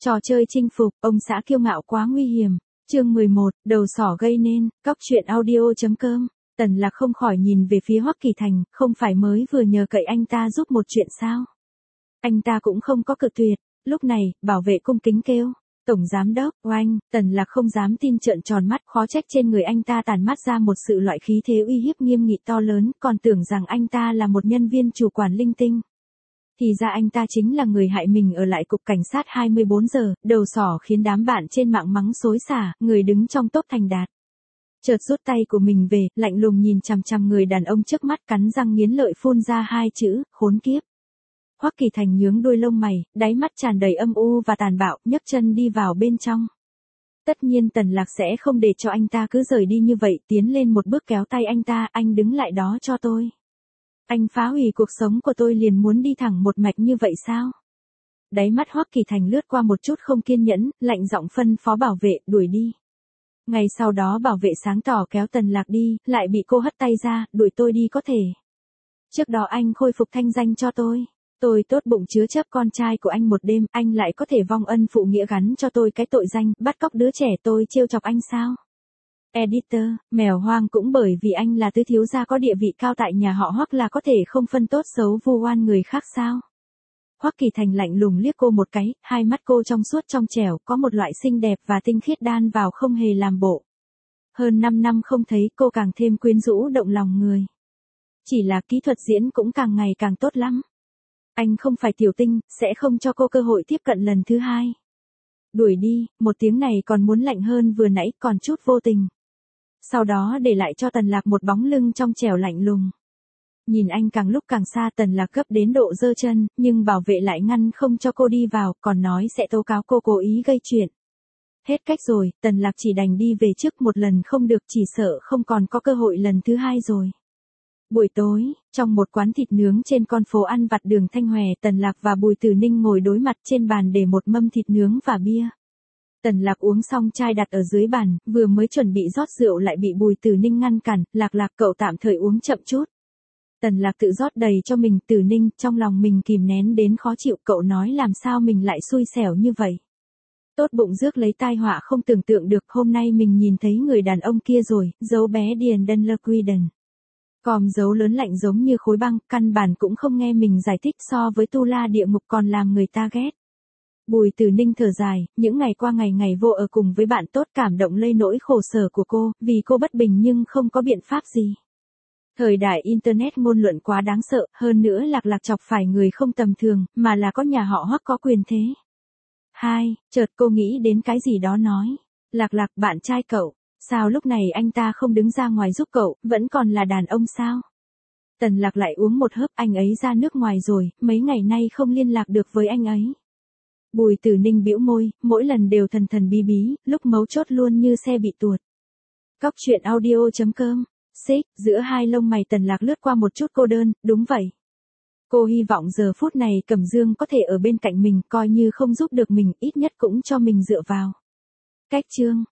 Trò chơi chinh phục, ông xã kiêu ngạo quá nguy hiểm. Chương 11, đầu sỏ gây nên, cóc truyện audio.com. Tần Lạc không khỏi nhìn về phía Hoắc Kỳ Thành, không phải mới vừa nhờ cậy anh ta giúp một chuyện sao? Anh ta cũng không có cự tuyệt. Lúc này, bảo vệ cung kính kêu, Tổng Giám Đốc, oanh. Tần Lạc không dám tin, trợn tròn mắt, khó trách trên người anh ta tản mát ra một sự loại khí thế uy hiếp nghiêm nghị to lớn, còn tưởng rằng anh ta là một nhân viên chủ quản linh tinh. Thì ra anh ta chính là người hại mình ở lại cục cảnh sát 24 giờ, đầu sỏ khiến đám bạn trên mạng mắng xối xả, người đứng trong top thành đạt. Chợt rút tay của mình về, lạnh lùng nhìn chằm chằm người đàn ông trước mắt, cắn răng nghiến lợi phun ra hai chữ, khốn kiếp. Hoắc Kỳ Thành nhướng đuôi lông mày, đáy mắt tràn đầy âm u và tàn bạo, nhấc chân đi vào bên trong. Tất nhiên Tần Lạc sẽ không để cho anh ta cứ rời đi như vậy, tiến lên một bước kéo tay anh ta, anh đứng lại đó cho tôi. Anh phá hủy cuộc sống của tôi liền muốn đi thẳng một mạch như vậy sao? Đáy mắt Hoắc Kỳ Thành lướt qua một chút không kiên nhẫn, lạnh giọng phân phó bảo vệ, đuổi đi. Ngày sau đó bảo vệ sáng tỏ kéo Tần Lạc đi, lại bị cô hất tay ra, đuổi tôi đi có thể. Trước đó anh khôi phục thanh danh cho tôi. Tôi tốt bụng chứa chấp con trai của anh một đêm, anh lại có thể vong ân phụ nghĩa gắn cho tôi cái tội danh, bắt cóc đứa trẻ tôi trêu chọc anh sao? Editor, mèo hoang cũng bởi vì anh là tứ thiếu gia có địa vị cao tại nhà họ Hoắc là có thể không phân tốt xấu vu oan người khác sao? Hoắc Kỳ Thành lạnh lùng liếc cô một cái, hai mắt cô trong suốt trong trẻo, có một loại xinh đẹp và tinh khiết đan vào không hề làm bộ. Hơn 5 năm không thấy cô càng thêm quyến rũ động lòng người. Chỉ là kỹ thuật diễn cũng càng ngày càng tốt lắm. Anh không phải tiểu tinh, sẽ không cho cô cơ hội tiếp cận lần thứ hai. Đuổi đi, một tiếng này còn muốn lạnh hơn vừa nãy, còn chút vô tình. Sau đó để lại cho Tần Lạc một bóng lưng trong trẻo lạnh lùng. Nhìn anh càng lúc càng xa, Tần Lạc gấp đến độ giơ chân, nhưng bảo vệ lại ngăn không cho cô đi vào, còn nói sẽ tố cáo cô cố ý gây chuyện. Hết cách rồi, Tần Lạc chỉ đành đi về trước, một lần không được chỉ sợ không còn có cơ hội lần thứ hai rồi. Buổi tối, trong một quán thịt nướng trên con phố ăn vặt đường Thanh Hòe, Tần Lạc và Bùi Tử Ninh ngồi đối mặt, trên bàn để một mâm thịt nướng và bia. Tần Lạc uống xong chai đặt ở dưới bàn, vừa mới chuẩn bị rót rượu lại bị Bùi Tử Ninh ngăn cản, Lạc cậu tạm thời uống chậm chút. Tần Lạc tự rót đầy cho mình, Tử Ninh, trong lòng mình kìm nén đến khó chịu, cậu nói làm sao mình lại xui xẻo như vậy. Tốt bụng rước lấy tai họa không tưởng tượng được, hôm nay mình nhìn thấy người đàn ông kia rồi, dấu bé Điền Đân Lơ Quy Đần. Còm dấu lớn lạnh giống như khối băng, căn bản cũng không nghe mình giải thích, so với tu la địa ngục còn làm người ta ghét. Bùi Tử Ninh thở dài, những ngày qua ngày vô ở cùng với bạn tốt, cảm động lây nỗi khổ sở của cô, vì cô bất bình nhưng không có biện pháp gì. Thời đại Internet ngôn luận quá đáng sợ, hơn nữa Lạc chọc phải người không tầm thường, mà là có nhà họ Hoắc có quyền thế. Chợt cô nghĩ đến cái gì đó nói. Lạc, bạn trai cậu, sao lúc này anh ta không đứng ra ngoài giúp cậu, vẫn còn là đàn ông sao? Tần Lạc lại uống một hớp, anh ấy ra nước ngoài rồi, mấy ngày nay không liên lạc được với anh ấy. Bùi Tử Ninh bĩu môi, mỗi lần đều thần bí bí, lúc mấu chốt luôn như xe bị tuột. Cóc truyện audio.com. Giữa hai lông mày Tần Lạc lướt qua một chút cô đơn, đúng vậy. Cô hy vọng giờ phút này Cẩm Dương có thể ở bên cạnh mình, coi như không giúp được mình, ít nhất cũng cho mình dựa vào. Cách chương